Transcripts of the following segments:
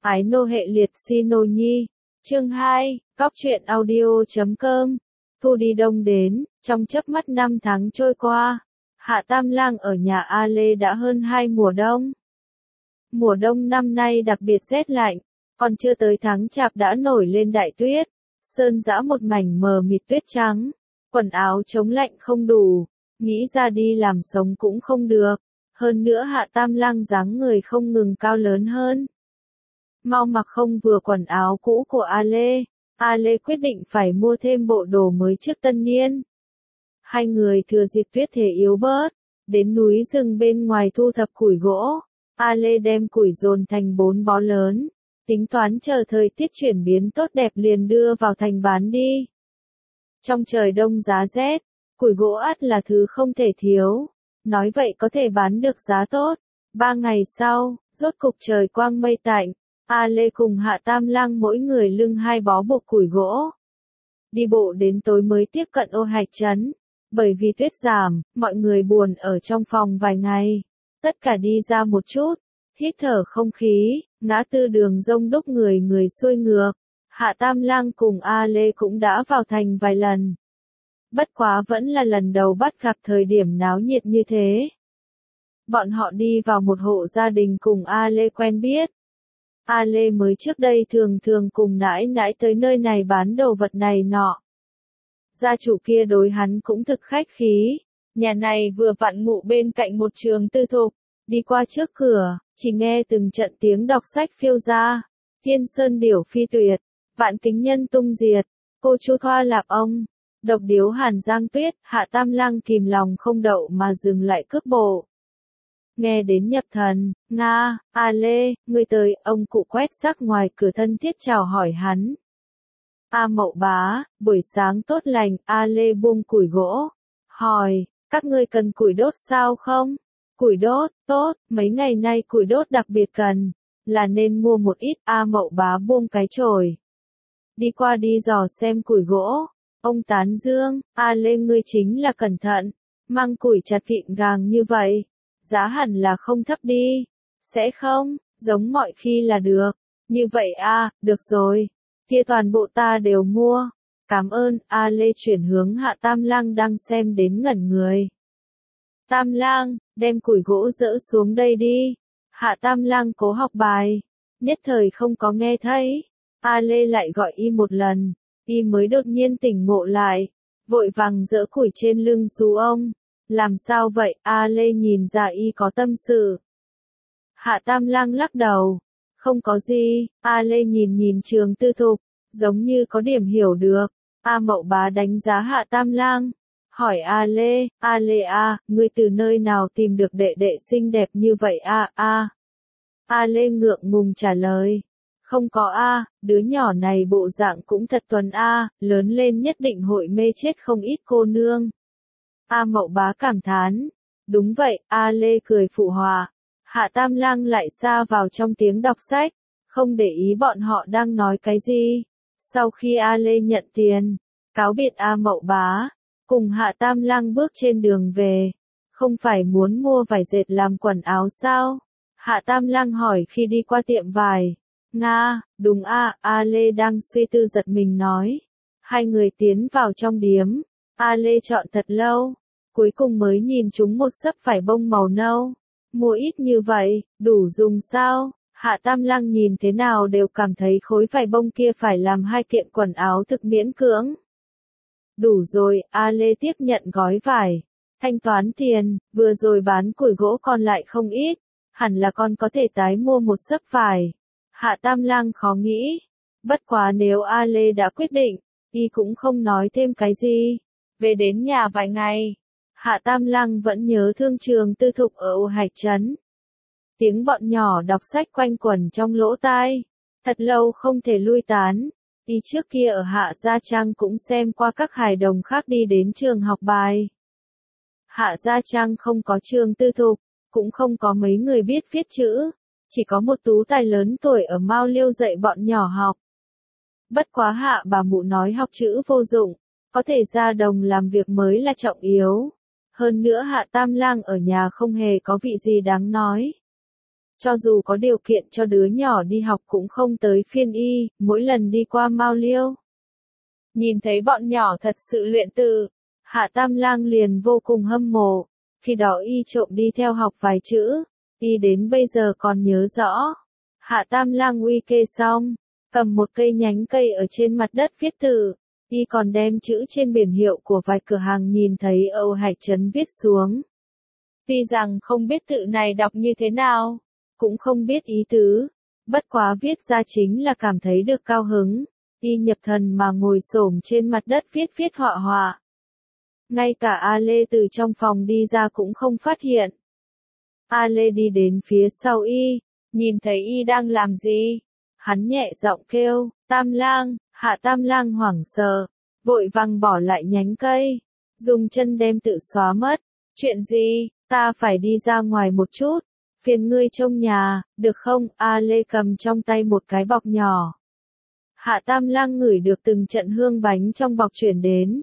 Ái nô hệ liệt si nô nhi. Chương 2, Cóc truyện audio.com. Thu đi đông đến, trong chớp mắt 5 tháng trôi qua, Hạ Tam Lang ở nhà A Lê đã hơn 2 mùa đông. Mùa đông năm nay đặc biệt rét lạnh, còn chưa tới tháng chạp đã nổi lên đại tuyết, sơn dã một mảnh mờ mịt tuyết trắng, quần áo chống lạnh không đủ, nghĩ ra đi làm sống cũng không được, hơn nữa Hạ Tam Lang dáng người không ngừng cao lớn hơn. Mau mặc không vừa quần áo cũ của A Lê quyết định phải mua thêm bộ đồ mới trước tân niên. Hai người thừa dịp tuyết thể yếu bớt, đến núi rừng bên ngoài thu thập củi gỗ. A Lê đem củi dồn thành 4 bó lớn, tính toán chờ thời tiết chuyển biến tốt đẹp liền đưa vào thành bán đi. Trong trời đông giá rét, củi gỗ ắt là thứ không thể thiếu, nói vậy có thể bán được giá tốt. 3 ngày sau, rốt cục trời quang mây tạnh, A Lê cùng Hạ Tam Lang mỗi người lưng 2 bó bột củi gỗ. Đi bộ đến tối mới tiếp cận Ô Hạch Trấn, bởi vì tuyết giảm, mọi người buồn ở trong phòng vài ngày. Tất cả đi ra một chút, hít thở không khí, ngã tư đường rông đúc người xuôi ngược. Hạ Tam Lang cùng A Lê cũng đã vào thành vài lần. Bất quá vẫn là lần đầu bắt gặp thời điểm náo nhiệt như thế. Bọn họ đi vào một hộ gia đình cùng A Lê quen biết. A Lê mới trước đây thường cùng nãi nãi tới nơi này bán đồ vật này nọ. Gia chủ kia đối hắn cũng thực khách khí. Nhà này vừa vặn ngụ bên cạnh một trường tư thục, đi qua trước cửa, chỉ nghe từng trận tiếng đọc sách phiêu ra. Thiên sơn điểu phi tuyệt, vạn kính nhân tung diệt, cô chu thoa lạp ông, độc điếu hàn giang tuyết. Hạ Tam Lang kìm lòng không đậu mà dừng lại cước bộ. Nghe đến nhập thần, Nga, A Lê, ngươi tới, ông cụ quét rác ngoài cửa thân thiết chào hỏi hắn. A Mậu bá, buổi sáng tốt lành. A Lê buông củi gỗ, hỏi, các ngươi cần củi đốt sao không? Củi đốt, tốt, mấy ngày nay củi đốt đặc biệt cần, là nên mua một ít. A Mậu bá buông cái chổi, đi qua đi dò xem củi gỗ. Ông tán dương, A Lê ngươi chính là cẩn thận, mang củi chặt gọn gàng như vậy, giá hẳn là không thấp đi. Sẽ không, giống mọi khi là được. Như vậy a, được rồi. Kia toàn bộ ta đều mua. Cảm ơn. A Lê chuyển hướng Hạ Tam Lang đang xem đến ngẩn người. Tam Lang, đem củi gỗ dỡ xuống đây đi. Hạ Tam Lang cố học bài, nhất thời không có nghe thấy. A Lê lại gọi y một lần, y mới đột nhiên tỉnh ngộ lại, vội vàng dỡ củi trên lưng xuống ông. Làm sao vậy? A Lê nhìn ra y có tâm sự. Hạ Tam Lang lắc đầu. Không có gì. A Lê nhìn trường tư thục, giống như có điểm hiểu được. A Mậu bá đánh giá Hạ Tam Lang, hỏi A Lê a, ngươi từ nơi nào tìm được đệ đệ xinh đẹp như vậy a? A Lê ngượng ngùng trả lời. Không có a, đứa nhỏ này bộ dạng cũng thật tuấn a, lớn lên nhất định hội mê chết không ít cô nương. A Mậu bá cảm thán. Đúng vậy. A Lê cười phụ họa. Hạ Tam Lang lại xa vào trong tiếng đọc sách, không để ý bọn họ đang nói cái gì. Sau khi A Lê nhận tiền, cáo biệt A Mậu bá, cùng Hạ Tam Lang bước trên đường về. Không phải muốn mua vải dệt làm quần áo sao? Hạ Tam Lang hỏi khi đi qua tiệm vải. Nga, đúng a. A Lê đang suy tư giật mình nói. Hai người tiến vào trong điếm. A Lê chọn thật lâu, cuối cùng mới nhìn chúng một xấp vải bông màu nâu. Mua ít như vậy, đủ dùng sao? Hạ Tam Lang nhìn thế nào đều cảm thấy khối vải bông kia phải làm 2 kiện quần áo thực miễn cưỡng. Đủ rồi. A Lê tiếp nhận gói vải, thanh toán tiền, vừa rồi bán củi gỗ còn lại không ít, hẳn là con có thể tái mua một xấp vải. Hạ Tam Lang khó nghĩ, bất quá nếu A Lê đã quyết định, y cũng không nói thêm cái gì. Về đến nhà vài ngày, Hạ Tam Lang vẫn nhớ thương trường tư thục ở Ô Hạch Trấn. Tiếng bọn nhỏ đọc sách quanh quẩn trong lỗ tai, thật lâu không thể lui tán. Y trước kia ở Hạ Gia Trang cũng xem qua các hài đồng khác đi đến trường học bài. Hạ Gia Trang không có trường tư thục, cũng không có mấy người biết viết chữ, chỉ có một tú tài lớn tuổi ở Mao Liêu dạy bọn nhỏ học. Bất quá Hạ bà mụ nói học chữ vô dụng, có thể ra đồng làm việc mới là trọng yếu. Hơn nữa Hạ Tam Lang ở nhà không hề có vị gì đáng nói. Cho dù có điều kiện cho đứa nhỏ đi học cũng không tới phiên y, mỗi lần đi qua Mao Liêu. Nhìn thấy bọn nhỏ thật sự luyện tự, Hạ Tam Lang liền vô cùng hâm mộ, khi đó y trộm đi theo học vài chữ, y đến bây giờ còn nhớ rõ. Hạ Tam Lang uy kê xong, cầm một cây nhánh cây ở trên mặt đất viết tự, y còn đem chữ trên biển hiệu của vài cửa hàng nhìn thấy ở Hạch Trấn viết xuống. Tuy rằng không biết tự này đọc như thế nào, cũng không biết ý tứ, bất quá viết ra chính là cảm thấy được cao hứng, y nhập thần mà ngồi xổm trên mặt đất viết họa họa. Ngay cả A Lê từ trong phòng đi ra cũng không phát hiện. A Lê đi đến phía sau y, nhìn thấy y đang làm gì, hắn nhẹ giọng kêu, Tam Lang. Hạ Tam Lang hoảng sợ, vội vàng bỏ lại nhánh cây, dùng chân đem tự xóa mất. Chuyện gì, ta phải đi ra ngoài một chút, phiền ngươi trông nhà, được không? A Lê cầm trong tay một cái bọc nhỏ. Hạ Tam Lang ngửi được từng trận hương bánh trong bọc chuyển đến.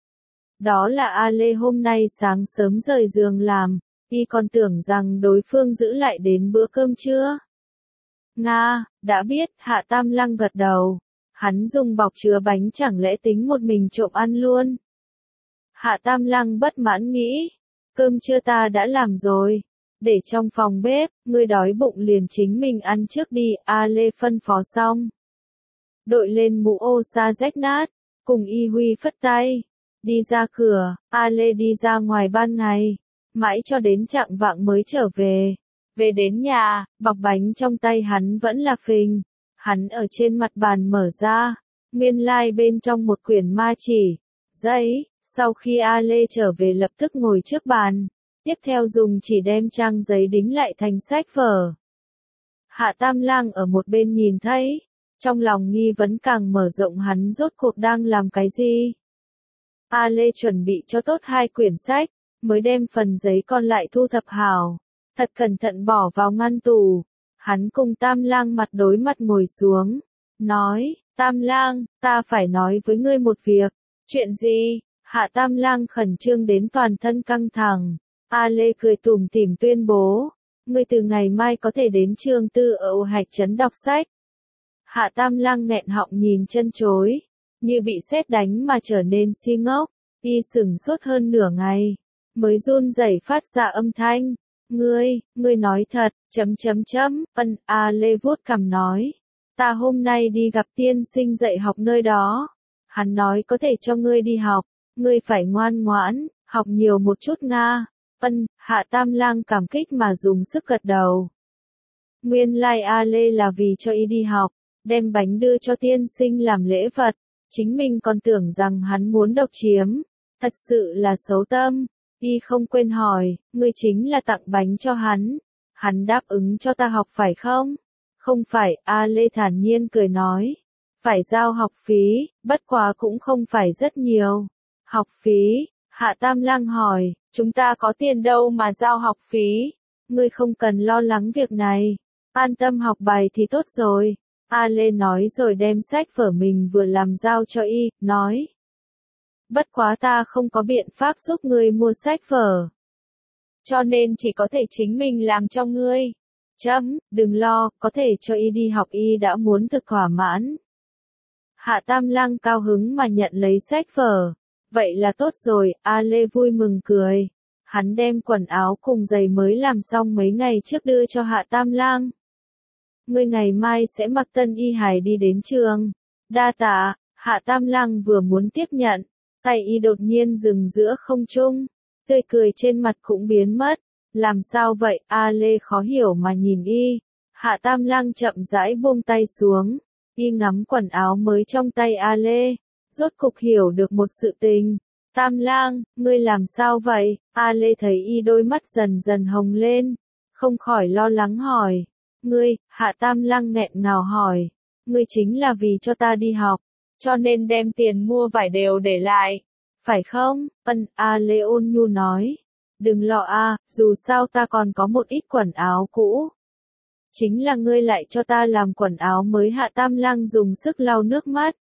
Đó là A Lê hôm nay sáng sớm rời giường làm, y còn tưởng rằng đối phương giữ lại đến bữa cơm trưa. Nga, đã biết, Hạ Tam Lang gật đầu. Hắn dùng bọc chứa bánh chẳng lẽ tính một mình trộm ăn luôn. Hạ Tam Lang bất mãn nghĩ, cơm trưa ta đã làm rồi, để trong phòng bếp, ngươi đói bụng liền chính mình ăn trước đi. A Lê phân phó xong, đội lên mũ ô sa rách nát, cùng Y Huy phất tay, đi ra cửa. A Lê đi ra ngoài ban ngày, mãi cho đến chạng vạng mới trở về. Về đến nhà, bọc bánh trong tay hắn vẫn là phình. Hắn ở trên mặt bàn mở ra, nguyên lai bên trong một quyển ma chỉ, giấy. Sau khi A Lê trở về lập tức ngồi trước bàn, tiếp theo dùng chỉ đem trang giấy đính lại thành sách vở. Hạ Tam Lang ở một bên nhìn thấy, trong lòng nghi vấn càng mở rộng, hắn rốt cuộc đang làm cái gì. A Lê chuẩn bị cho tốt 2 quyển sách, mới đem phần giấy còn lại thu thập hảo, thật cẩn thận bỏ vào ngăn tủ. Hắn cùng Tam Lang mặt đối mặt ngồi xuống, nói, Tam Lang, ta phải nói với ngươi một việc. Chuyện gì? Hạ Tam Lang khẩn trương đến toàn thân căng thẳng. A Lê cười tủm tỉm tuyên bố, ngươi từ ngày mai có thể đến trường tư ở Hạch Trấn đọc sách. Hạ Tam Lang nghẹn họng nhìn chân chối, như bị sét đánh mà trở nên si ngốc, y sững sốt hơn nửa ngày, mới run rẩy phát ra âm thanh. Ngươi nói thật, ân. A Lê vuốt cằm nói, ta hôm nay đi gặp tiên sinh dạy học nơi đó, hắn nói có thể cho ngươi đi học, ngươi phải ngoan ngoãn, học nhiều một chút nga. Ân. Hạ Tam Lang cảm kích mà dùng sức gật đầu. Nguyên lai A Lê là vì cho y đi học, đem bánh đưa cho tiên sinh làm lễ vật, chính mình còn tưởng rằng hắn muốn độc chiếm, thật sự là xấu tâm. Y không quên hỏi, ngươi chính là tặng bánh cho hắn đáp ứng cho ta học phải không? Không phải. A Lê thản nhiên cười nói, phải giao học phí, bất quá cũng không phải rất nhiều. Học phí? Hạ Tam Lang hỏi, chúng ta có tiền đâu mà giao học phí? Ngươi không cần lo lắng việc này, an tâm học bài thì tốt rồi. A Lê nói rồi đem sách vở mình vừa làm giao cho y, nói, bất quá ta không có biện pháp giúp ngươi mua sách vở, cho nên chỉ có thể chính mình làm cho ngươi. Đừng lo, có thể cho y đi học, y đã muốn thực thỏa mãn. Hạ Tam Lang cao hứng mà nhận lấy sách vở. Vậy là tốt rồi. A Lê vui mừng cười. Hắn đem quần áo cùng giày mới làm xong mấy ngày trước đưa cho Hạ Tam Lang. Ngươi ngày mai sẽ mặc tân y hài đi đến trường. Đa tạ. Hạ Tam Lang vừa muốn tiếp nhận, tay y đột nhiên dừng giữa không trung, tươi cười trên mặt cũng biến mất. Làm sao vậy? A Lê khó hiểu mà nhìn y. Hạ Tam Lang chậm rãi buông tay xuống, y ngắm quần áo mới trong tay A Lê, rốt cục hiểu được một sự tình. Tam Lang, ngươi làm sao vậy? A Lê thấy y đôi mắt dần dần hồng lên, không khỏi lo lắng hỏi. Ngươi? Hạ Tam Lang nghẹn ngào hỏi. Ngươi chính là vì cho ta đi học, cho nên đem tiền mua vải đều để lại, phải không? Ân. A Lê ôn nhu nói. Đừng lo a, dù sao ta còn có một ít quần áo cũ. Chính là ngươi lại cho ta làm quần áo mới. Hạ Tam Lang dùng sức lau nước mắt.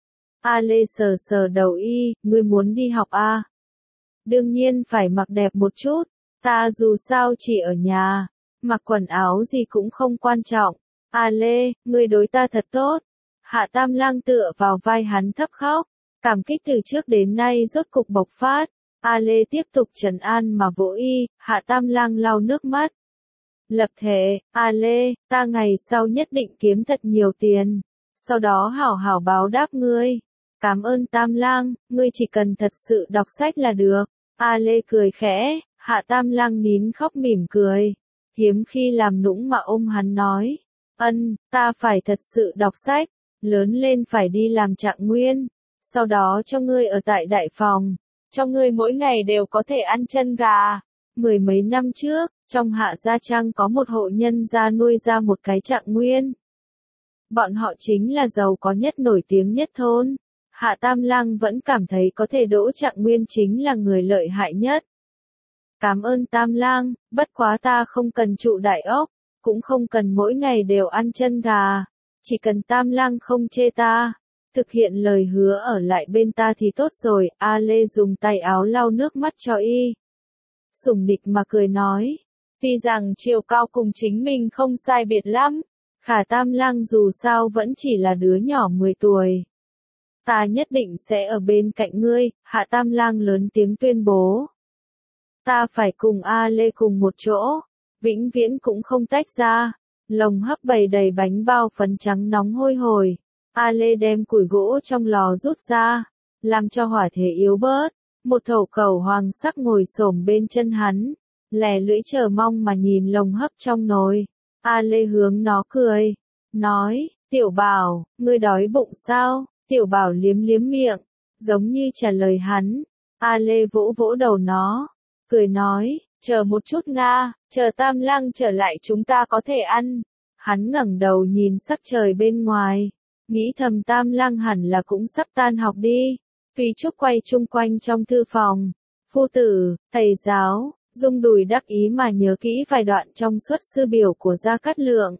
A Lê sờ sờ đầu y, ngươi muốn đi học a? Đương nhiên phải mặc đẹp một chút, ta dù sao chỉ ở nhà, mặc quần áo gì cũng không quan trọng. A Lê, ngươi đối ta thật tốt. Hạ Tam Lang tựa vào vai hắn thấp khóc, cảm kích từ trước đến nay rốt cục bộc phát. A Lê tiếp tục trấn an mà vỗ y, Hạ Tam Lang lau nước mắt. Lập thể, A Lê, ta ngày sau nhất định kiếm thật nhiều tiền, sau đó hảo hảo báo đáp ngươi. Cảm ơn Tam Lang, ngươi chỉ cần thật sự đọc sách là được. A Lê cười khẽ, Hạ Tam Lang nín khóc mỉm cười. Hiếm khi làm nũng mà ôm hắn nói. Ta phải thật sự đọc sách, lớn lên phải đi làm trạng nguyên. Sau đó cho ngươi ở tại đại phòng, cho ngươi mỗi ngày đều có thể ăn chân gà. Mười mấy năm trước, trong Hạ Gia Trang có một hộ nhân gia nuôi ra một cái trạng nguyên. Bọn họ chính là giàu có nhất nổi tiếng nhất thôn. Hạ Tam Lang vẫn cảm thấy có thể đỗ trạng nguyên chính là người lợi hại nhất. Cảm ơn Tam Lang, bất quá ta không cần trụ đại ốc, cũng không cần mỗi ngày đều ăn chân gà. Chỉ cần Tam Lang không chê ta, thực hiện lời hứa ở lại bên ta thì tốt rồi. A Lê dùng tay áo lau nước mắt cho y. Sủng nịch mà cười nói, tuy rằng chiều cao cùng chính mình không sai biệt lắm, khả Tam Lang dù sao vẫn chỉ là đứa nhỏ 10 tuổi. Ta nhất định sẽ ở bên cạnh ngươi, Hạ Tam Lang lớn tiếng tuyên bố. Ta phải cùng A Lê cùng một chỗ, vĩnh viễn cũng không tách ra. Lồng hấp bày đầy bánh bao phấn trắng nóng hôi hổi. A Lê đem củi gỗ trong lò rút ra, làm cho hỏa thế yếu bớt. Một thổ cẩu hoàng sắc ngồi xổm bên chân hắn, lè lưỡi chờ mong mà nhìn lồng hấp trong nồi. A Lê hướng nó cười, nói, Tiểu Bảo, ngươi đói bụng sao? Tiểu Bảo liếm liếm miệng, giống như trả lời hắn. A Lê vỗ vỗ đầu nó, cười nói, chờ một chút Nga, chờ Tam Lang trở lại chúng ta có thể ăn. Hắn ngẩng đầu nhìn sắc trời bên ngoài, nghĩ thầm Tam Lang hẳn là cũng sắp tan học đi. Phi Trúc quay chung quanh trong thư phòng. Phu tử, thầy giáo, rung đùi đắc ý mà nhớ kỹ vài đoạn trong xuất sư biểu của Gia Cát Lượng.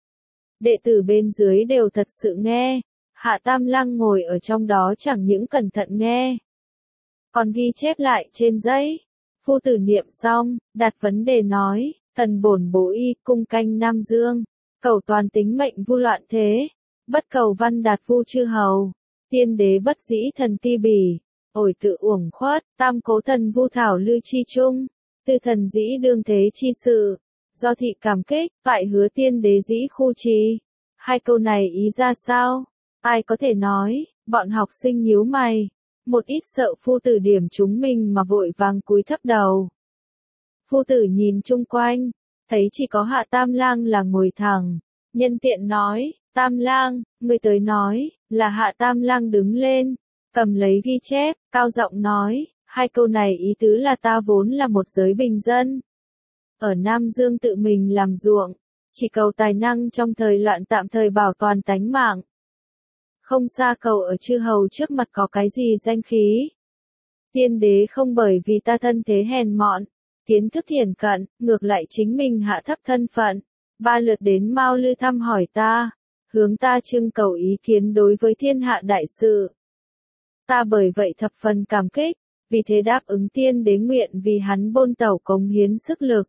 Đệ tử bên dưới đều thật sự nghe. Hạ Tam Lang ngồi ở trong đó chẳng những cẩn thận nghe, còn ghi chép lại trên giấy. Phu tử niệm xong, đặt vấn đề nói, thần bổn bố y cung canh Nam Dương, cầu toàn tính mệnh vu loạn thế, bất cầu văn đạt vu chư hầu, tiên đế bất dĩ thần ti bỉ, ổi tự uổng khuất, tam cố thần vu thảo lư chi trung, tư thần dĩ đương thế chi sự, do thị cảm kích, tại hứa tiên đế dĩ khu trì. Hai câu này ý ra sao? Ai có thể nói, bọn học sinh nhíu mày, một ít sợ phu tử điểm chúng mình mà vội vàng cúi thấp đầu. Phu tử nhìn chung quanh, thấy chỉ có Hạ Tam Lang là ngồi thẳng, nhân tiện nói, Tam Lang, ngươi tới nói, là Hạ Tam Lang đứng lên, cầm lấy ghi chép, cao giọng nói, hai câu này ý tứ là ta vốn là một giới bình dân. Ở Nam Dương tự mình làm ruộng, chỉ cầu tài năng trong thời loạn tạm thời bảo toàn tánh mạng. Không xa cầu ở chư hầu trước mặt có cái gì danh khí. Tiên đế không bởi vì ta thân thế hèn mọn, kiến thức thiển cận, ngược lại chính mình hạ thấp thân phận. 3 lượt đến Mao Lư thăm hỏi ta, hướng ta trưng cầu ý kiến đối với thiên hạ đại sự. Ta bởi vậy thập phần cảm kích, vì thế đáp ứng tiên đế nguyện vì hắn bôn tẩu cống hiến sức lực.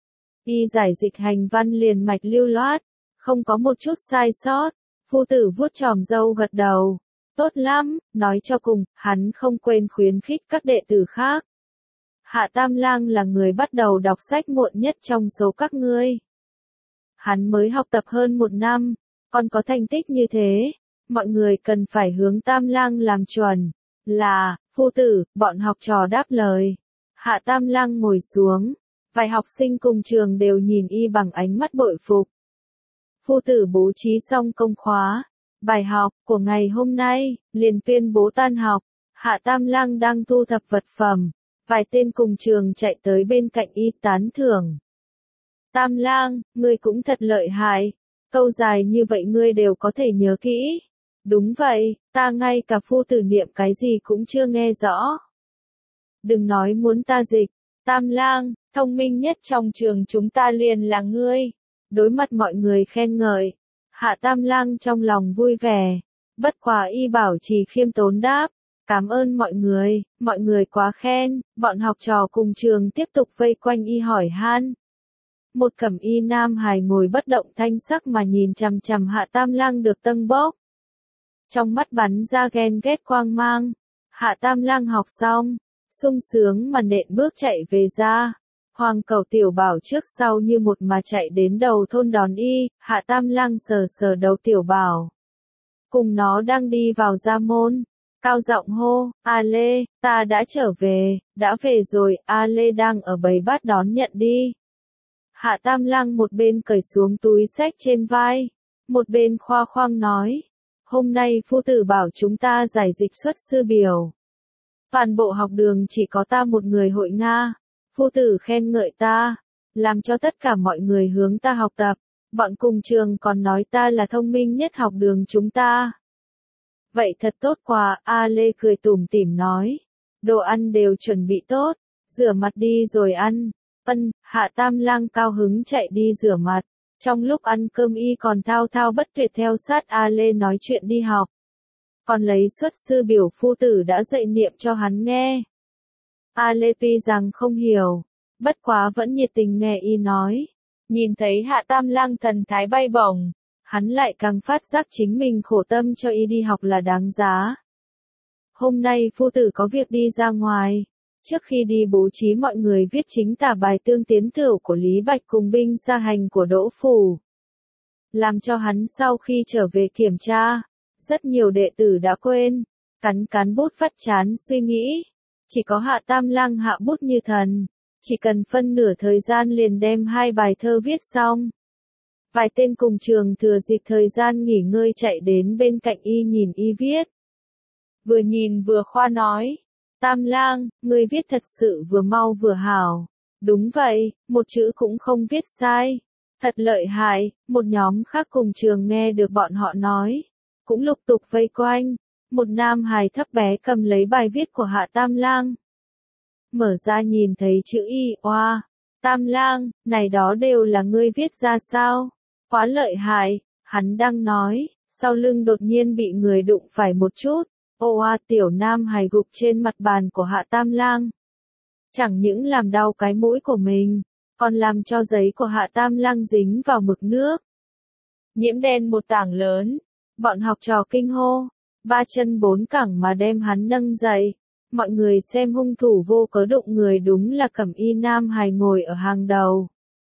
Y giải dịch hành văn liền mạch lưu loát, không có một chút sai sót. Phu tử vuốt tròm râu gật đầu. Tốt lắm, nói cho cùng, hắn không quên khuyến khích các đệ tử khác. Hạ Tam Lang là người bắt đầu đọc sách muộn nhất trong số các ngươi. Hắn mới học tập hơn 1 năm, còn có thành tích như thế. Mọi người cần phải hướng Tam Lang làm chuẩn. Là, phu tử, bọn học trò đáp lời. Hạ Tam Lang ngồi xuống. Vài học sinh cùng trường đều nhìn y bằng ánh mắt bội phục. Phu tử bố trí xong công khóa, bài học của ngày hôm nay, liền tuyên bố tan học. Hạ Tam Lang đang thu thập vật phẩm, vài tên cùng trường chạy tới bên cạnh y tán thưởng. Tam Lang, ngươi cũng thật lợi hại, câu dài như vậy ngươi đều có thể nhớ kỹ. Đúng vậy, ta ngay cả phu tử niệm cái gì cũng chưa nghe rõ. Đừng nói muốn ta dịch, Tam Lang, thông minh nhất trong trường chúng ta liền là ngươi. Đối mặt mọi người khen ngợi, Hạ Tam Lang trong lòng vui vẻ, bất quá y bảo trì khiêm tốn đáp, cảm ơn mọi người quá khen. Bọn học trò cùng trường tiếp tục vây quanh y hỏi han. một cẩm y nam hài ngồi bất động thanh sắc mà nhìn chằm chằm Hạ Tam Lang được tâng bốc. Trong mắt bắn ra ghen ghét quang mang. Hạ Tam Lang học xong, sung sướng mà nện bước chạy về ra. Hoàng Cẩu Tiểu Bảo trước sau như một mà chạy đến đầu thôn đón y, Hạ Tam Lang sờ sờ đầu Tiểu Bảo. Cùng nó đang đi vào gia môn, cao giọng hô, A Lê, ta đã trở về, đã về rồi, A Lê đang ở bầy bát đón nhận đi. Hạ Tam Lang một bên cởi xuống túi xách trên vai, một bên khoa khoang nói, hôm nay phu tử bảo chúng ta giải dịch xuất sư biểu. Toàn bộ học đường chỉ có ta một người hội Nga, phu tử khen ngợi ta, làm cho tất cả mọi người hướng ta học tập, bọn cùng trường còn nói ta là thông minh nhất học đường chúng ta. Vậy thật tốt quá, A Lê cười tủm tỉm nói, đồ ăn đều chuẩn bị tốt, rửa mặt đi rồi ăn. Hạ Tam Lang cao hứng chạy đi rửa mặt, trong lúc ăn cơm y còn thao thao bất tuyệt theo sát A Lê nói chuyện đi học. Còn lấy xuất sư biểu phu tử đã dạy niệm cho hắn nghe. A Lê tuy rằng không hiểu, bất quá vẫn nhiệt tình nghe y nói. Nhìn thấy Hạ Tam Lang thần thái bay bổng, hắn lại càng phát giác chính mình khổ tâm cho y đi học là đáng giá. Hôm nay phu tử có việc đi ra ngoài, trước khi đi bố trí mọi người viết chính tả bài tương tiến tửu của Lý Bạch cùng binh gia hành của Đỗ Phủ. Làm cho hắn sau khi trở về kiểm tra, rất nhiều đệ tử đã quên, cắn bút vắt chán suy nghĩ. Chỉ có Hạ Tam Lang hạ bút như thần, chỉ cần phân nửa thời gian liền đem 2 bài thơ viết xong. Vài tên cùng trường thừa dịp thời gian nghỉ ngơi chạy đến bên cạnh y nhìn y viết. Vừa nhìn vừa khoa nói, Tam Lang, ngươi viết thật sự vừa mau vừa hảo. Đúng vậy, một chữ cũng không viết sai. Thật lợi hại, một nhóm khác cùng trường nghe được bọn họ nói, cũng lục tục vây quanh. Một nam hài thấp bé cầm lấy bài viết của Hạ Tam Lang. Mở ra nhìn thấy chữ y, oa, Tam Lang, này đó đều là ngươi viết ra sao? Quá lợi hại, hắn đang nói, sau lưng đột nhiên bị người đụng phải một chút. Oa, tiểu nam hài gục trên mặt bàn của Hạ Tam Lang. Chẳng những làm đau cái mũi của mình, còn làm cho giấy của Hạ Tam Lang dính vào mực nước. Nhiễm đen một tảng lớn, bọn học trò kinh hô. 3 chân 4 cẳng mà đem hắn nâng dậy. Mọi người xem hung thủ vô cớ đụng người đúng là cẩm y nam hài ngồi ở hàng đầu.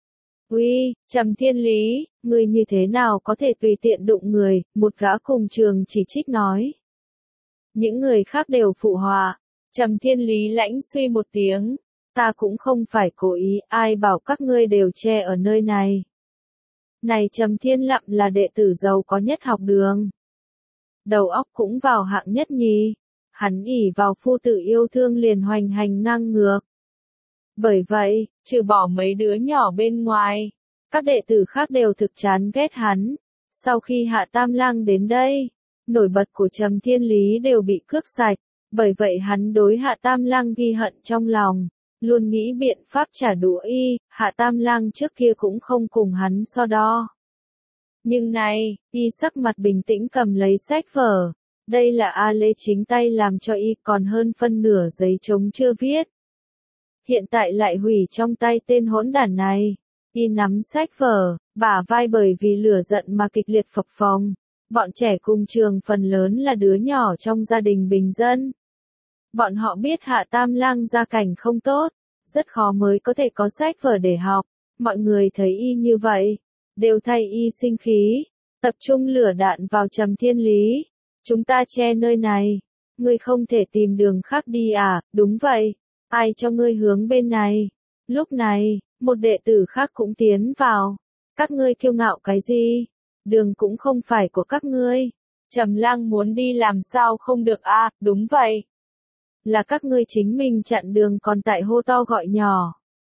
Uy, Trầm Thiên Lý, ngươi như thế nào có thể tùy tiện đụng người, một gã cùng trường chỉ trích nói. Những người khác đều phụ họa. Trầm Thiên Lý lãnh suy một tiếng, ta cũng không phải cố ý, ai bảo các ngươi đều che ở nơi này. Này Trầm Thiên Lậm là đệ tử giàu có nhất học đường. Đầu óc cũng vào hạng nhất nhì, hắn ỷ vào phu tử yêu thương liền hoành hành ngang ngược. Bởi vậy, trừ bỏ mấy đứa nhỏ bên ngoài, các đệ tử khác đều thực chán ghét hắn. Sau khi Hạ Tam Lang đến đây, nổi bật của Trầm Thiên Lý đều bị cướp sạch, bởi vậy hắn đối Hạ Tam Lang ghi hận trong lòng, luôn nghĩ biện pháp trả đũa y. Hạ Tam Lang trước kia cũng không cùng hắn so đo. Nhưng này, y sắc mặt bình tĩnh cầm lấy sách vở. Đây là A Lê chính tay làm cho y, còn hơn phân nửa giấy trống chưa viết. Hiện tại lại hủy trong tay tên hỗn đản này. Y nắm sách vở, bả vai bởi vì lửa giận mà kịch liệt phập phồng. Bọn trẻ cùng trường phần lớn là đứa nhỏ trong gia đình bình dân. Bọn họ biết Hạ Tam Lang gia cảnh không tốt, rất khó mới có thể có sách vở để học. Mọi người thấy y như vậy, đều thay y sinh khí, tập trung lửa đạn vào Trầm Thiên Lý. Chúng ta che nơi này, ngươi không thể tìm đường khác đi à? Đúng vậy, ai cho ngươi hướng bên này? Lúc này, một đệ tử khác cũng tiến vào. Các ngươi kiêu ngạo cái gì? Đường cũng không phải của các ngươi. Trầm Lang muốn đi làm sao không được à? Đúng vậy, là các ngươi chính mình chặn đường còn tại hô to gọi nhỏ.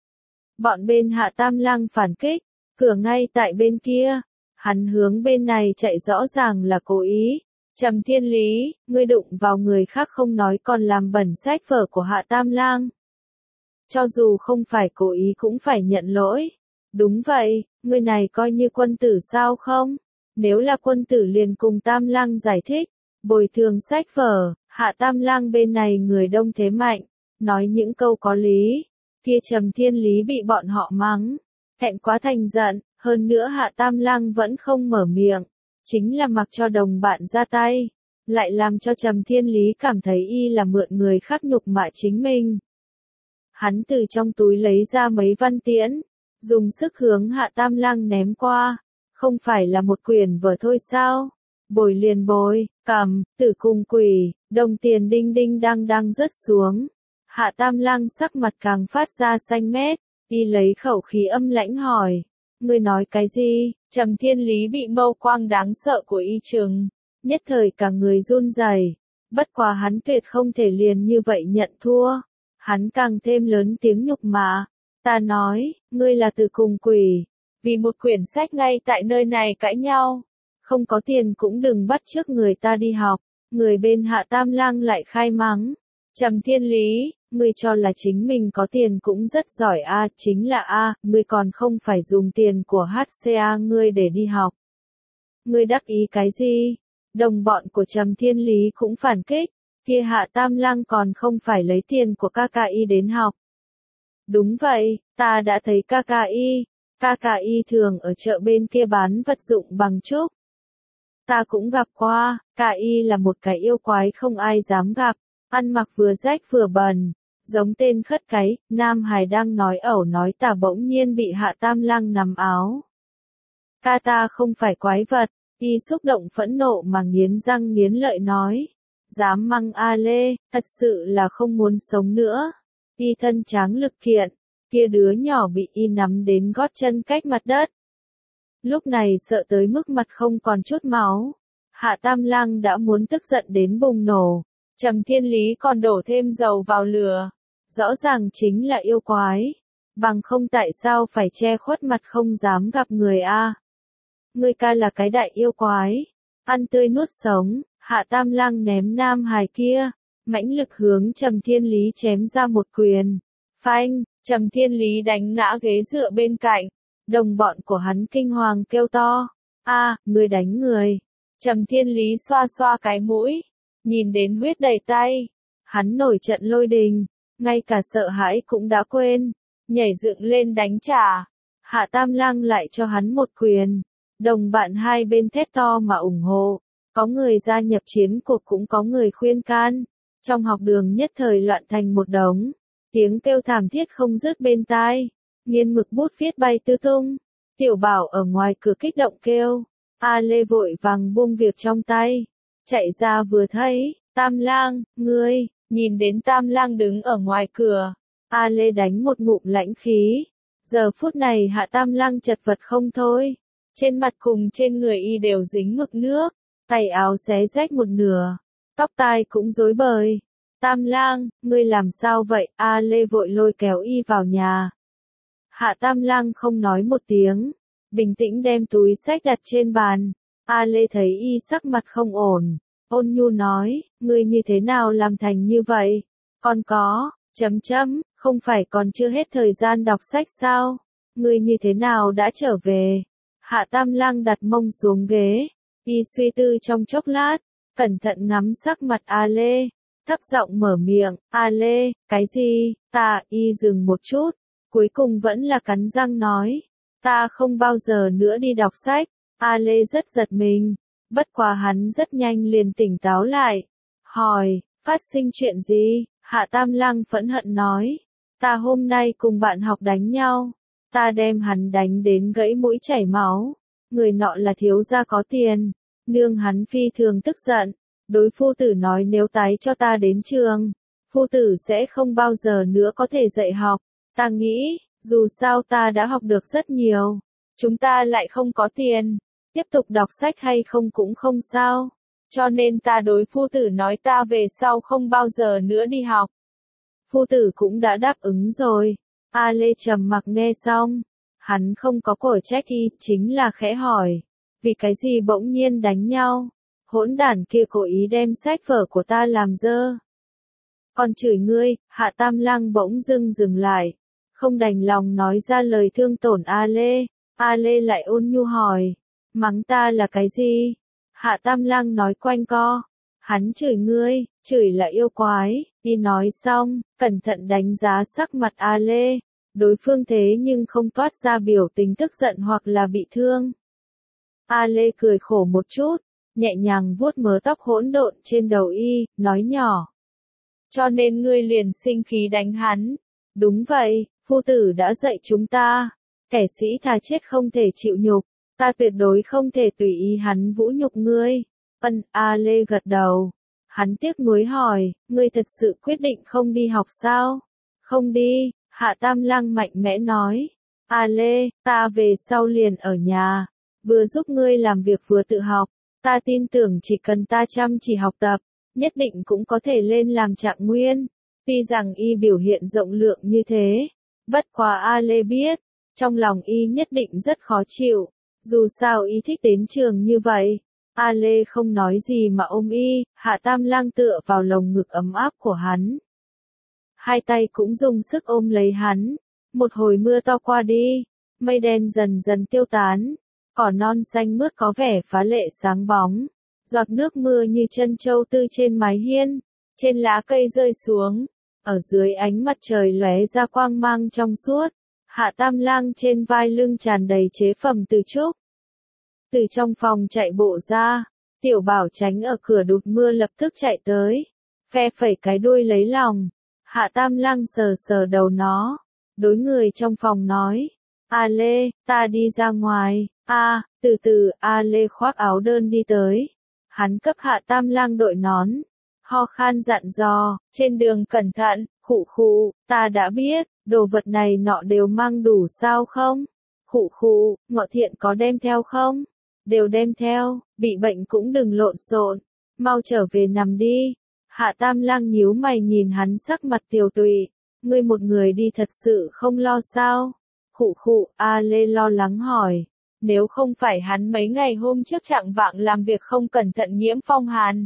Bọn bên Hạ Tam Lang phản kích, cửa ngay tại bên kia. Hắn hướng bên này chạy rõ ràng là cố ý. Trầm Thiên Lý, ngươi đụng vào người khác không nói còn làm bẩn sách vở của Hạ Tam Lang. Cho dù không phải cố ý cũng phải nhận lỗi. Đúng vậy, ngươi này coi như quân tử sao không? Nếu là quân tử liền cùng Tam Lang giải thích, bồi thường sách vở. Hạ Tam Lang bên này người đông thế mạnh, nói những câu có lý. Kia Trầm Thiên Lý bị bọn họ mắng, Thẹn quá thành giận, hơn nữa Hạ Tam Lăng vẫn không mở miệng, chính là mặc cho đồng bạn ra tay, lại làm cho Trầm Thiên Lý cảm thấy y là mượn người khác nhục mạ chính mình. Hắn từ trong túi lấy ra mấy văn tiễn, dùng sức hướng Hạ Tam Lăng ném qua, không phải là một quyển vở thôi sao? Bồi liền bồi, cầm, tử cùng quỷ, đồng tiền đinh đinh đang đang rớt xuống. Hạ Tam Lăng sắc mặt càng phát ra xanh mét, y lấy khẩu khí âm lãnh hỏi, ngươi nói cái gì? Trầm Thiên Lý bị mâu quang đáng sợ của y trừng, nhất thời cả người run rẩy. Bất quá hắn tuyệt không thể liền như vậy nhận thua, hắn càng thêm lớn tiếng nhục mạ. Ta nói, ngươi là tử cùng quỷ, vì một quyển sách ngay tại nơi này cãi nhau, không có tiền cũng đừng bắt chước người ta đi học. Người bên Hạ Tam Lăng lại khai mắng, Trầm Thiên Lý, ngươi cho là chính mình có tiền cũng rất giỏi a, chính là a, ngươi còn không phải dùng tiền của HCA ngươi để đi học. Ngươi đắc ý cái gì? Đồng bọn của Trầm Thiên Lý cũng phản kích, kia Hạ Tam Lăng còn không phải lấy tiền của KKI đến học. Đúng vậy, ta đã thấy KKI thường ở chợ bên kia bán vật dụng bằng trúc. Ta cũng gặp qua, KI là một cái yêu quái không ai dám gặp, ăn mặc vừa rách vừa bẩn, giống tên khất cái. Nam Hải đang nói ẩu nói tả bỗng nhiên bị Hạ Tam Lăng nắm áo. Ca ta không phải quái vật, y xúc động phẫn nộ mà nghiến răng nghiến lợi nói. Dám măng A Lê, thật sự là không muốn sống nữa. Y thân tráng lực kiện, kia đứa nhỏ bị y nắm đến gót chân cách mặt đất. Lúc này sợ tới mức mặt không còn chút máu. Hạ Tam Lăng đã muốn tức giận đến bùng nổ. Trầm Thiên Lý còn đổ thêm dầu vào lửa. Rõ ràng chính là yêu quái. Bằng không tại sao phải che khuất mặt không dám gặp người a? Ngươi ca là cái đại yêu quái. Ăn tươi nuốt sống, Hạ Tam Lăng ném Nam Hải kia. Mãnh lực hướng Trầm Thiên Lý chém ra một quyền. Phanh, Trầm Thiên Lý đánh ngã ghế dựa bên cạnh. Đồng bọn của hắn kinh hoàng kêu to. A, ngươi đánh người. Trầm Thiên Lý xoa xoa cái mũi. Nhìn đến huyết đầy tay. Hắn nổi trận lôi đình. Ngay cả sợ hãi cũng đã quên. Nhảy dựng lên đánh trả. Hạ Tam Lăng lại cho hắn một quyền. Đồng bạn hai bên thét to mà ủng hộ. Có người gia nhập chiến cuộc cũng có người khuyên can. Trong học đường nhất thời loạn thành một đống. Tiếng kêu thảm thiết không dứt bên tai. Nghiên mực bút viết bay tứ tung. Tiểu Bảo ở ngoài cửa kích động kêu. A Lê vội vàng buông việc trong tay. Chạy ra vừa thấy, Tam Lang, ngươi, nhìn đến Tam Lang đứng ở ngoài cửa. A Lê đánh một ngụm lãnh khí. Giờ phút này Hạ Tam Lang chật vật không thôi. Trên mặt cùng trên người y đều dính mực nước. Tay áo xé rách một nửa. Tóc tai cũng rối bời. Tam Lang, ngươi làm sao vậy? A Lê vội lôi kéo y vào nhà. Hạ Tam Lăng không nói một tiếng, bình tĩnh đem túi sách đặt trên bàn. A Lê thấy y sắc mặt không ổn, ôn nhu nói, ngươi như thế nào làm thành như vậy? Còn có, không phải còn chưa hết thời gian đọc sách sao? Ngươi như thế nào đã trở về? Hạ Tam Lăng đặt mông xuống ghế, y suy tư trong chốc lát, cẩn thận ngắm sắc mặt A Lê, thấp giọng mở miệng, A Lê, cái gì? Y dừng một chút. Cuối cùng vẫn là cắn răng nói, ta không bao giờ nữa đi đọc sách. A Lê rất giật mình, bất quá hắn rất nhanh liền tỉnh táo lại. Hỏi, phát sinh chuyện gì? Hạ Tam Lăng phẫn hận nói, ta hôm nay cùng bạn học đánh nhau, ta đem hắn đánh đến gãy mũi chảy máu. Người nọ là thiếu gia có tiền, nương hắn phi thường tức giận. Đối phu tử nói nếu tái cho ta đến trường, phu tử sẽ không bao giờ nữa có thể dạy học. Ta nghĩ, dù sao ta đã học được rất nhiều, chúng ta lại không có tiền, tiếp tục đọc sách hay không cũng không sao, cho nên ta đối phu tử nói ta về sau không bao giờ nữa đi học. Phu tử cũng đã đáp ứng rồi. A Lê trầm mặc nghe xong, hắn không có cổ trách y, chính là khẽ hỏi, vì cái gì bỗng nhiên đánh nhau? Hỗn đản kia cố ý đem sách vở của ta làm dơ. Còn chửi ngươi. Hạ Tam Lăng bỗng dừng lại. Không đành lòng nói ra lời thương tổn A Lê. A Lê lại ôn nhu hỏi, mắng ta là cái gì? Hạ Tam Lăng nói quanh co, hắn chửi ngươi, chửi là yêu quái. Y nói xong, cẩn thận đánh giá sắc mặt A Lê. đối phương thế nhưng không toát ra biểu tình tức giận hoặc là bị thương. A Lê cười khổ một chút, nhẹ nhàng vuốt mớ tóc hỗn độn trên đầu y, nói nhỏ. Cho nên ngươi liền sinh khí đánh hắn. Đúng vậy, phu tử đã dạy chúng ta. Kẻ sĩ thà chết không thể chịu nhục, ta tuyệt đối không thể tùy ý hắn vũ nhục ngươi. A Lê gật đầu. Hắn tiếc nuối hỏi, ngươi thật sự quyết định không đi học sao? Không đi, Hạ Tam Lang mạnh mẽ nói. A Lê, ta về sau liền ở nhà, vừa giúp ngươi làm việc vừa tự học. Ta tin tưởng chỉ cần ta chăm chỉ học tập, nhất định cũng có thể lên làm trạng nguyên. Tuy rằng y biểu hiện rộng lượng như thế, bất quá A Lê biết, trong lòng y nhất định rất khó chịu, dù sao y thích đến trường như vậy. A Lê không nói gì mà ôm y, Hạ Tam Lang tựa vào lồng ngực ấm áp của hắn. Hai tay cũng dùng sức ôm lấy hắn. Một hồi mưa to qua đi, mây đen dần dần tiêu tán, cỏ non xanh mướt có vẻ phá lệ sáng bóng. Giọt nước mưa như chân châu tư trên mái hiên, trên lá cây rơi xuống, ở dưới ánh mặt trời lóe ra quang mang trong suốt. Hạ Tam Lang trên vai lưng tràn đầy chế phẩm từ trúc. Từ trong phòng chạy bộ ra, Tiểu Bảo tránh ở cửa đụt mưa lập tức chạy tới, phe phẩy cái đuôi lấy lòng. Hạ Tam Lang sờ sờ đầu nó, đối người trong phòng nói, A Lê, ta đi ra ngoài. Từ từ, A Lê khoác áo đơn đi tới. Hắn cấp Hạ Tam Lang đội nón, ho khan dặn dò, trên đường cẩn thận, khụ khụ, ta đã biết, đồ vật này nọ đều mang đủ sao không? Khụ khụ, Ngọ Thiện có đem theo không? Đều đem theo, bị bệnh cũng đừng lộn xộn, mau trở về nằm đi. Hạ Tam Lang nhíu mày nhìn hắn sắc mặt tiều tụy, ngươi một người đi thật sự không lo sao? Khụ khụ, A Lê lo lắng hỏi. Nếu không phải hắn mấy ngày hôm trước chạng vạng làm việc không cẩn thận nhiễm phong hàn.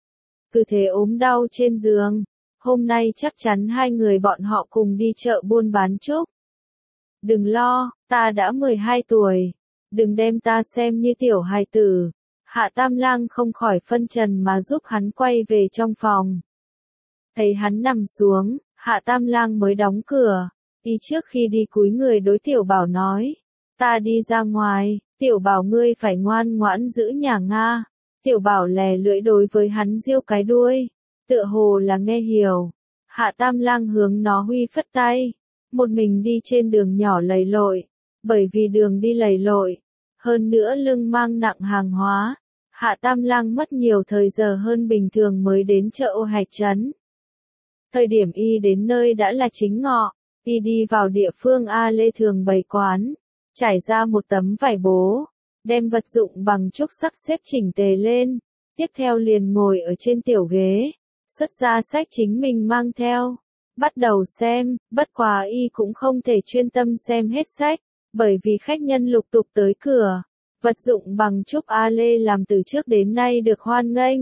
Cứ thế ốm đau trên giường, hôm nay chắc chắn hai người bọn họ cùng đi chợ buôn bán trúc. Đừng lo, ta đã 12 tuổi, đừng đem ta xem như tiểu hài tử. Hạ Tam Lang không khỏi phân trần mà giúp hắn quay về trong phòng. Thấy hắn nằm xuống, Hạ Tam Lang mới đóng cửa, y trước khi đi cúi người đối Tiểu Bảo nói. Ta đi ra ngoài, Tiểu Bảo ngươi phải ngoan ngoãn giữ nhà Nga. Tiểu Bảo lè lưỡi đối với hắn giêu cái đuôi, tựa hồ là nghe hiểu. Hạ Tam Lang hướng nó huy phất tay, một mình đi trên đường nhỏ lầy lội, bởi vì đường đi lầy lội, hơn nữa lưng mang nặng hàng hóa. Hạ Tam Lang mất nhiều thời giờ hơn bình thường mới đến chợ Ô Hạch Trấn. Thời điểm y đến nơi đã là chính ngọ, y đi vào địa phương A Lê thường bày quán, trải ra một tấm vải bố, đem vật dụng bằng trúc sắp xếp chỉnh tề lên, tiếp theo liền ngồi ở trên tiểu ghế, xuất ra sách chính mình mang theo, bắt đầu xem, bất quá y cũng không thể chuyên tâm xem hết sách, bởi vì khách nhân lục tục tới cửa. Vật dụng bằng trúc A Lê làm từ trước đến nay được hoan nghênh.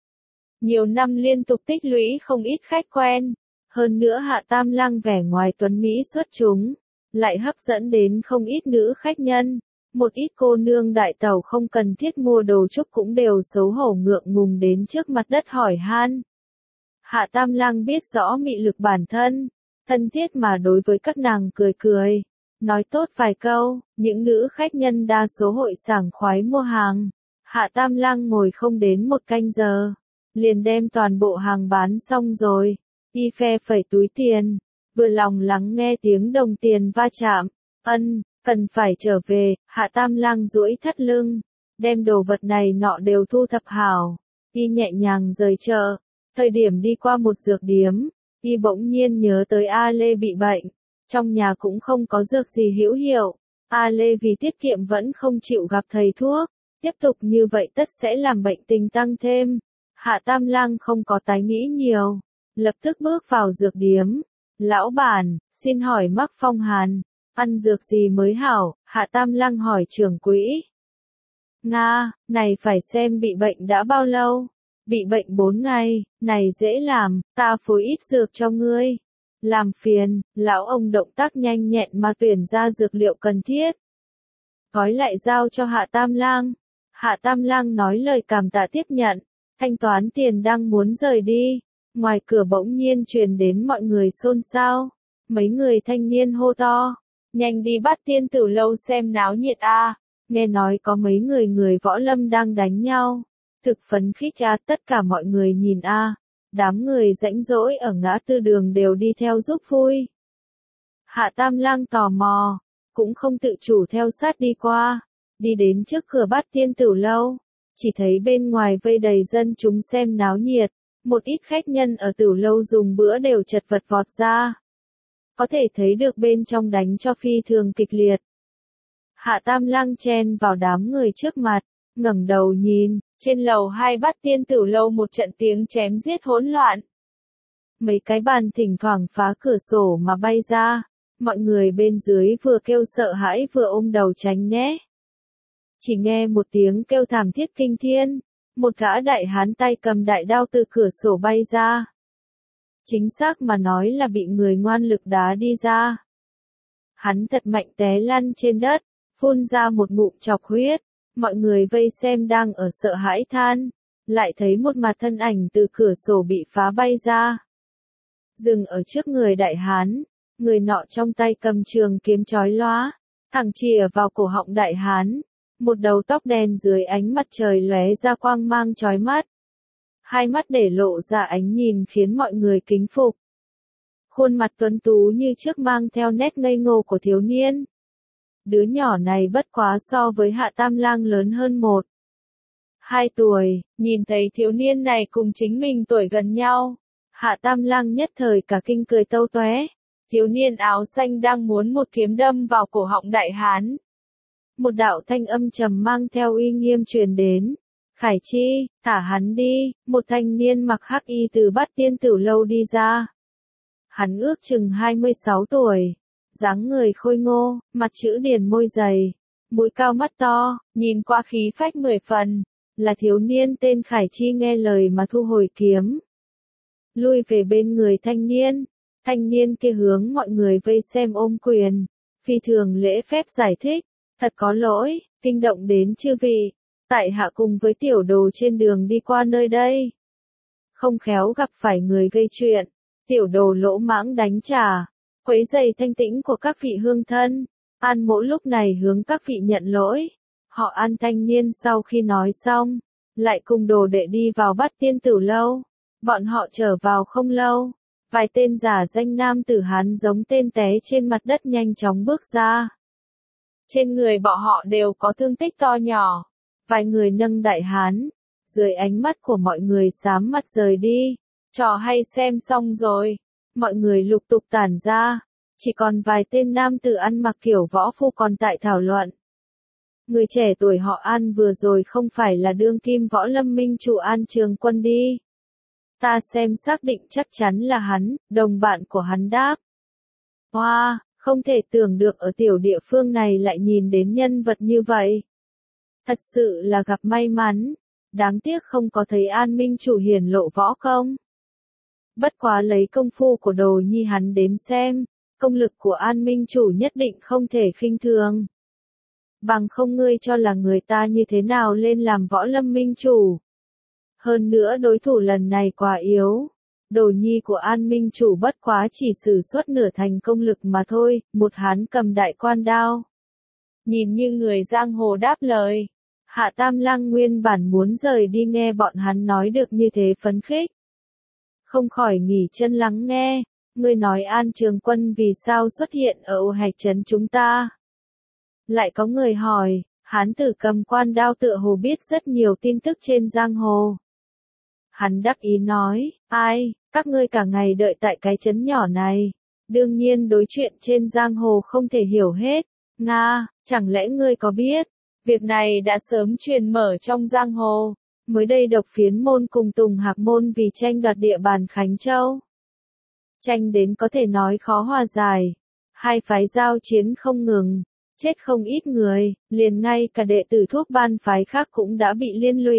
Nhiều năm liên tục tích lũy không ít khách quen, hơn nữa Hạ Tam Lang vẻ ngoài tuấn Mỹ xuất chúng, lại hấp dẫn đến không ít nữ khách nhân. Một ít cô nương đại tàu không cần thiết mua đồ trúc cũng đều xấu hổ ngượng ngùng đến trước mặt đất hỏi han. Hạ Tam Lang biết rõ mị lực bản thân, thân thiết mà đối với các nàng cười cười, nói tốt vài câu, những nữ khách nhân đa số hội sảng khoái mua hàng. Hạ Tam Lang ngồi không đến một canh giờ, liền đem toàn bộ hàng bán xong rồi, y phe phẩy túi tiền, vừa lòng lắng nghe tiếng đồng tiền va chạm. Cần phải trở về. Hạ Tam Lang duỗi thắt lưng, đem đồ vật này nọ đều thu thập hảo, y nhẹ nhàng rời chợ. Thời điểm đi qua một dược điếm, y bỗng nhiên nhớ tới A Lê bị bệnh, trong nhà cũng không có dược gì hữu hiệu. A Lê vì tiết kiệm vẫn không chịu gặp thầy thuốc, tiếp tục như vậy tất sẽ làm bệnh tình tăng thêm. Hạ Tam Lang không có tái nghĩ nhiều, lập tức bước vào dược điếm. Lão bản, xin hỏi mắc phong hàn, ăn dược gì mới hảo? Hạ Tam Lang hỏi trưởng quỹ. Nga, này phải xem bị bệnh đã bao lâu. Bị bệnh 4 ngày, này dễ làm, ta phối ít dược cho ngươi. Làm phiền, lão ông động tác nhanh nhẹn mà tuyển ra dược liệu cần thiết. Gói lại giao cho Hạ Tam Lang. Hạ Tam Lang nói lời cảm tạ tiếp nhận, thanh toán tiền đang muốn rời đi. Ngoài cửa bỗng nhiên truyền đến mọi người xôn xao. Mấy người thanh niên hô to. Nhanh đi Bát Tiên Tử Lâu xem náo nhiệt a. Nghe nói có mấy người võ lâm đang đánh nhau. Thực phấn khích a, tất cả mọi người nhìn a. Đám người rãnh rỗi ở ngã tư đường đều đi theo giúp vui. Hạ Tam Lang tò mò, cũng không tự chủ theo sát đi qua. Đi đến trước cửa Bát Tiên Tử Lâu, chỉ thấy bên ngoài vây đầy dân chúng xem náo nhiệt. Một ít khách nhân ở Tử Lâu dùng bữa đều chật vật vọt ra. Có thể thấy được bên trong đánh cho phi thường kịch liệt. Hạ Tam Lang chen vào đám người trước mặt, ngẩng đầu nhìn, trên lầu 2 Bát Tiên Tử Lâu một trận tiếng chém giết hỗn loạn. Mấy cái bàn thỉnh thoảng phá cửa sổ mà bay ra, mọi người bên dưới vừa kêu sợ hãi vừa ôm đầu tránh né. Chỉ nghe một tiếng kêu thảm thiết kinh thiên, một gã đại hán tay cầm đại đao từ cửa sổ bay ra. Chính xác mà nói là bị người ngoan lực đá đi ra. Hắn thật mạnh té lăn trên đất, phun ra một ngụm chọc huyết, mọi người vây xem đang ở sợ hãi than, lại thấy một mặt thân ảnh từ cửa sổ bị phá bay ra. Dừng ở trước người đại hán, người nọ trong tay cầm trường kiếm chói lóa, thẳng chìa vào cổ họng đại hán, một đầu tóc đen dưới ánh mặt trời lóe ra quang mang chói mắt. Hai mắt để lộ ra ánh nhìn khiến mọi người kính phục. Khuôn mặt tuấn tú như trước mang theo nét ngây ngô của thiếu niên. Đứa nhỏ này bất quá so với Hạ Tam Lang lớn hơn 1-2 tuổi, nhìn thấy thiếu niên này cùng chính mình tuổi gần nhau. Hạ Tam Lang nhất thời cả kinh cười tâu tóe. Thiếu niên áo xanh đang muốn một kiếm đâm vào cổ họng đại hán. Một đạo thanh âm trầm mang theo uy nghiêm truyền đến. Khải Chi, thả hắn đi, một thanh niên mặc hắc y từ Bát Tiên Tử Lâu đi ra. Hắn ước chừng 26 tuổi, dáng người khôi ngô, mặt chữ điển môi dày, mũi cao mắt to, nhìn qua khí phách 10 phần, là thiếu niên tên Khải Chi nghe lời mà thu hồi kiếm. Lui về bên người thanh niên kia hướng mọi người vây xem ôm quyền, phi thường lễ phép giải thích, thật có lỗi, kinh động đến chư vị. Tại hạ cùng với tiểu đồ trên đường đi qua nơi đây. Không khéo gặp phải người gây chuyện, tiểu đồ lỗ mãng đánh trả, quấy rầy thanh tĩnh của các vị hương thân. An Mỗ lúc này hướng các vị nhận lỗi. Họ An thanh niên sau khi nói xong, lại cùng đồ đệ đi vào Bát Tiên Tử Lâu. Bọn họ trở vào không lâu, vài tên giả danh nam tử Hán giống tên té trên mặt đất nhanh chóng bước ra. Trên người bọn họ đều có thương tích to nhỏ. Vài người nâng đại hán, dưới ánh mắt của mọi người xám mặt rời đi. Trò hay xem xong rồi, mọi người lục tục tản ra, chỉ còn vài tên nam tử ăn mặc kiểu võ phu còn tại thảo luận. Người trẻ tuổi họ An vừa rồi không phải là đương kim võ lâm minh chủ An Trường Quân đi. Ta xem xác định chắc chắn là hắn, đồng bạn của hắn đáp. Wow, không thể tưởng được ở tiểu địa phương này lại nhìn đến nhân vật như vậy. Thật sự là gặp may mắn, đáng tiếc không có thấy An Minh chủ hiển lộ võ công. Bất quá lấy công phu của Đồ Nhi hắn đến xem, công lực của An Minh chủ nhất định không thể khinh thường. Bằng không ngươi cho là người ta như thế nào lên làm võ lâm minh chủ. Hơn nữa đối thủ lần này quá yếu. Đồ Nhi của An Minh chủ bất quá chỉ sử xuất nửa thành công lực mà thôi, một hán cầm đại quan đao. Nhìn như người giang hồ đáp lời. Hạ Tam Lang nguyên bản muốn rời đi nghe bọn hắn nói được như thế phấn khích. Không khỏi nghỉ chân lắng nghe, ngươi nói An Trường Quân vì sao xuất hiện ở Ô Hạch trấn chúng ta. Lại có người hỏi, hán tử cầm quan đao tựa hồ biết rất nhiều tin tức trên giang hồ. Hắn đắc ý nói, ai, các ngươi cả ngày đợi tại cái trấn nhỏ này, đương nhiên đối chuyện trên giang hồ không thể hiểu hết. Nga, chẳng lẽ ngươi có biết? Việc này đã sớm truyền mở trong giang hồ, mới đây Độc Phiến môn cùng Tùng Hạc môn vì tranh đoạt địa bàn Khánh Châu. Tranh đến có thể nói khó hòa giải, hai phái giao chiến không ngừng, chết không ít người, liền ngay cả đệ tử thuốc ban phái khác cũng đã bị liên lụy.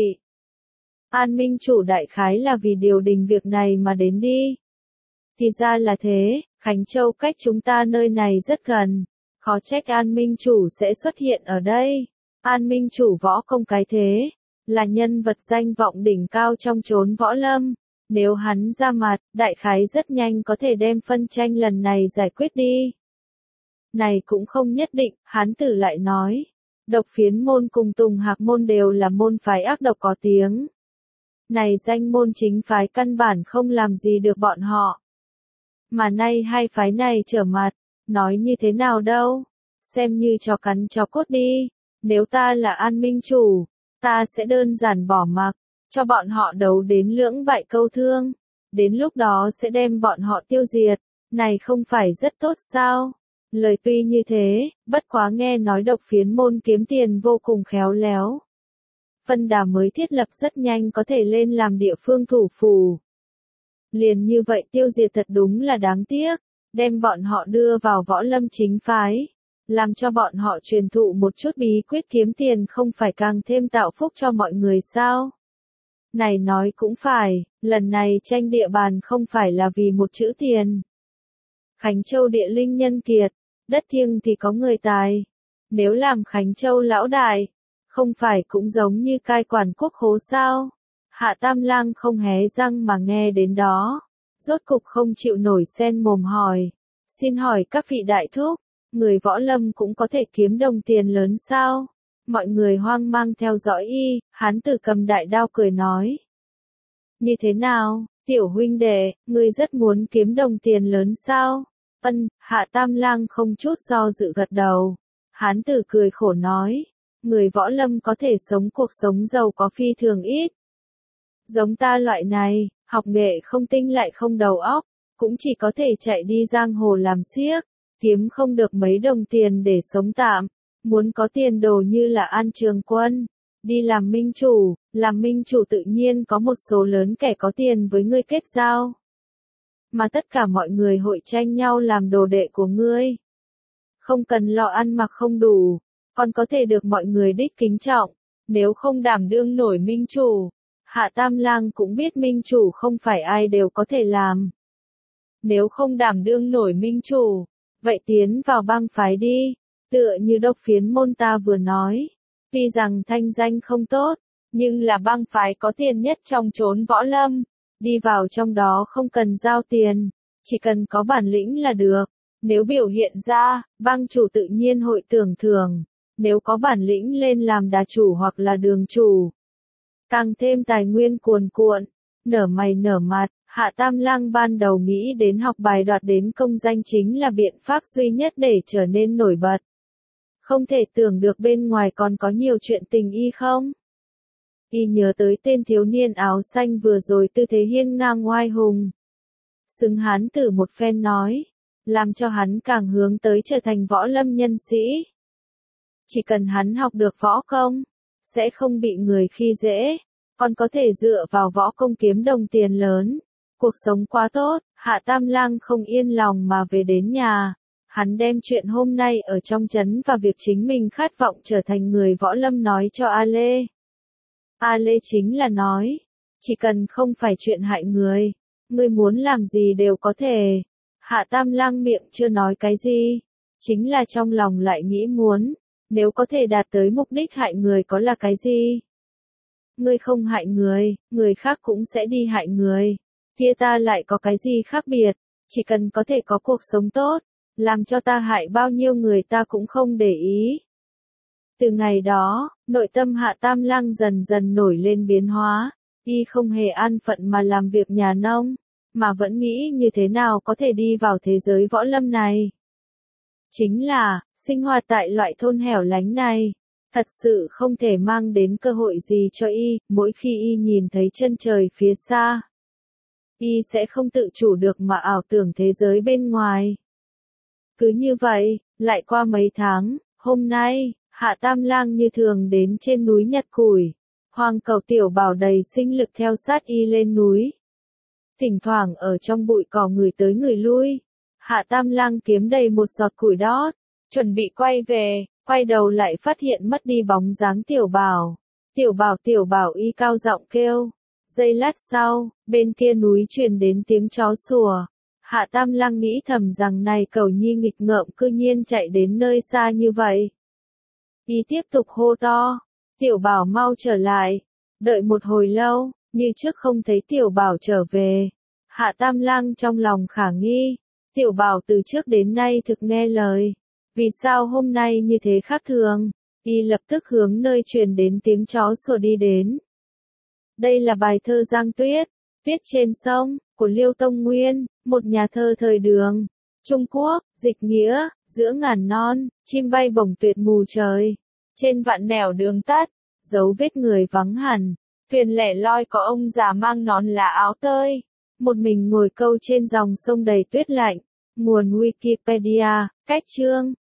An Minh chủ đại khái là vì điều đình việc này mà đến đi. Thì ra là thế, Khánh Châu cách chúng ta nơi này rất gần, khó trách An Minh chủ sẽ xuất hiện ở đây. An Minh chủ võ công cái thế, là nhân vật danh vọng đỉnh cao trong chốn võ lâm, Nếu hắn ra mặt, đại khái rất nhanh có thể đem phân tranh lần này giải quyết đi. Này cũng không nhất định, Hán Tử lại nói. Độc Phiến môn cùng Tùng Hạc môn đều là môn phái ác độc có tiếng. Này danh môn chính phái căn bản không làm gì được bọn họ. Mà nay hai phái này trở mặt, nói như thế nào đâu, xem như chó cắn chó cốt đi. Nếu ta là An Minh Chủ, ta sẽ đơn giản bỏ mặc, cho bọn họ đấu đến lưỡng bại câu thương. Đến lúc đó sẽ đem bọn họ tiêu diệt, này không phải rất tốt sao? Lời tuy như thế, bất quá nghe nói Độc Phiến môn kiếm tiền vô cùng khéo léo. Phân Đà mới thiết lập rất nhanh có thể lên làm địa phương thủ phủ. Liền như vậy tiêu diệt thật đúng là đáng tiếc, đem bọn họ đưa vào võ lâm chính phái, làm cho bọn họ truyền thụ một chút bí quyết kiếm tiền không phải càng thêm tạo phúc cho mọi người sao? Này nói cũng phải, lần này tranh địa bàn không phải là vì một chữ tiền. Khánh Châu địa linh nhân kiệt, đất thiêng thì có người tài. Nếu làm Khánh Châu lão đại, không phải cũng giống như cai quản quốc khố sao? Hạ Tam Lang không hé răng mà nghe đến đó, rốt cục không chịu nổi sen mồm hỏi. Xin hỏi các vị đại thúc, người võ lâm cũng có thể kiếm đồng tiền lớn sao? Mọi người hoang mang theo dõi y, Hán Tử cầm đại đao cười nói. Như thế nào, tiểu huynh đệ, ngươi rất muốn kiếm đồng tiền lớn sao? Hạ Tam Lang không chút do dự gật đầu. Hán Tử cười khổ nói, người võ lâm có thể sống cuộc sống giàu có phi thường ít. Giống ta loại này, học nghệ không tinh lại không đầu óc, cũng chỉ có thể chạy đi giang hồ làm xiếc, kiếm không được mấy đồng tiền để sống tạm. Muốn có tiền đồ như là An Trường Quân, đi làm minh chủ tự nhiên có một số lớn kẻ có tiền với ngươi kết giao. Mà tất cả mọi người hội tranh nhau làm đồ đệ của ngươi. Không cần lo ăn mặc không đủ, còn có thể được mọi người đích kính trọng, nếu không đảm đương nổi minh chủ. Hạ Tam Lang cũng biết minh chủ không phải ai đều có thể làm. Nếu không đảm đương nổi minh chủ, vậy tiến vào bang phái đi. Tựa như Độc Phiến môn ta vừa nói, tuy rằng thanh danh không tốt, nhưng là bang phái có tiền nhất trong chốn võ lâm, đi vào trong đó không cần giao tiền, chỉ cần có bản lĩnh là được, nếu biểu hiện ra, bang chủ tự nhiên hội tưởng thưởng, nếu có bản lĩnh lên làm đà chủ hoặc là đường chủ, càng thêm tài nguyên cuồn cuộn, nở mày nở mặt. Hạ Tam Lang ban đầu nghĩ đến học bài đoạt đến công danh chính là biện pháp duy nhất để trở nên nổi bật. Không thể tưởng được bên ngoài còn có nhiều chuyện tình y không? Y nhớ tới tên thiếu niên áo xanh vừa rồi tư thế hiên ngang oai hùng. Xứng Hán Tử một phen nói, làm cho hắn càng hướng tới trở thành võ lâm nhân sĩ. Chỉ cần hắn học được võ công, sẽ không bị người khi dễ, còn có thể dựa vào võ công kiếm đồng tiền lớn. Cuộc sống quá tốt, Hạ Tam Lang không yên lòng mà về đến nhà. Hắn đem chuyện hôm nay ở trong trấn và việc chính mình khát vọng trở thành người võ lâm nói cho A Lê. A Lê chính là nói, chỉ cần không phải chuyện hại người, ngươi muốn làm gì đều có thể. Hạ Tam Lang miệng chưa nói cái gì, chính là trong lòng lại nghĩ muốn, nếu có thể đạt tới mục đích hại người có là cái gì? Ngươi không hại người, người khác cũng sẽ đi hại người. Kia ta lại có cái gì khác biệt, chỉ cần có thể có cuộc sống tốt, làm cho ta hại bao nhiêu người ta cũng không để ý. Từ ngày đó, nội tâm Hạ Tam Lang dần dần nổi lên biến hóa, y không hề an phận mà làm việc nhà nông, mà vẫn nghĩ như thế nào có thể đi vào thế giới võ lâm này. Chính là, sinh hoạt tại loại thôn hẻo lánh này, thật sự không thể mang đến cơ hội gì cho y, mỗi khi y nhìn thấy chân trời phía xa. Y sẽ không tự chủ được mà ảo tưởng thế giới bên ngoài. Cứ như vậy, lại qua mấy tháng, hôm nay, Hạ Tam Lang như thường đến trên núi nhặt củi. Hoàng Cầu Tiểu Bảo đầy sinh lực theo sát y lên núi. Thỉnh thoảng ở trong bụi cỏ người tới người lui. Hạ Tam Lang kiếm đầy một giọt củi đót, chuẩn bị quay về, quay đầu lại phát hiện mất đi bóng dáng Tiểu Bảo. Tiểu Bảo y cao giọng kêu. Giây lát sau, bên kia núi truyền đến tiếng chó sủa. Hạ Tam Lang nghĩ thầm rằng này cẩu nhi nghịch ngợm cư nhiên chạy đến nơi xa như vậy. Y tiếp tục hô to, Tiểu Bảo mau trở lại. Đợi một hồi lâu, như trước không thấy Tiểu Bảo trở về. Hạ Tam Lang trong lòng khả nghi, Tiểu Bảo từ trước đến nay thực nghe lời, vì sao hôm nay như thế khác thường? Y lập tức hướng nơi truyền đến tiếng chó sủa đi đến. Đây là bài thơ Giang Tuyết, viết trên sông, của Liêu Tông Nguyên, một nhà thơ thời Đường Trung Quốc, dịch nghĩa, giữa ngàn non, chim bay bổng tuyệt mù trời. Trên vạn nẻo đường tắt, dấu vết người vắng hẳn, thuyền lẻ loi có ông già mang nón lá áo tơi, một mình ngồi câu trên dòng sông đầy tuyết lạnh. Nguồn Wikipedia, cách chương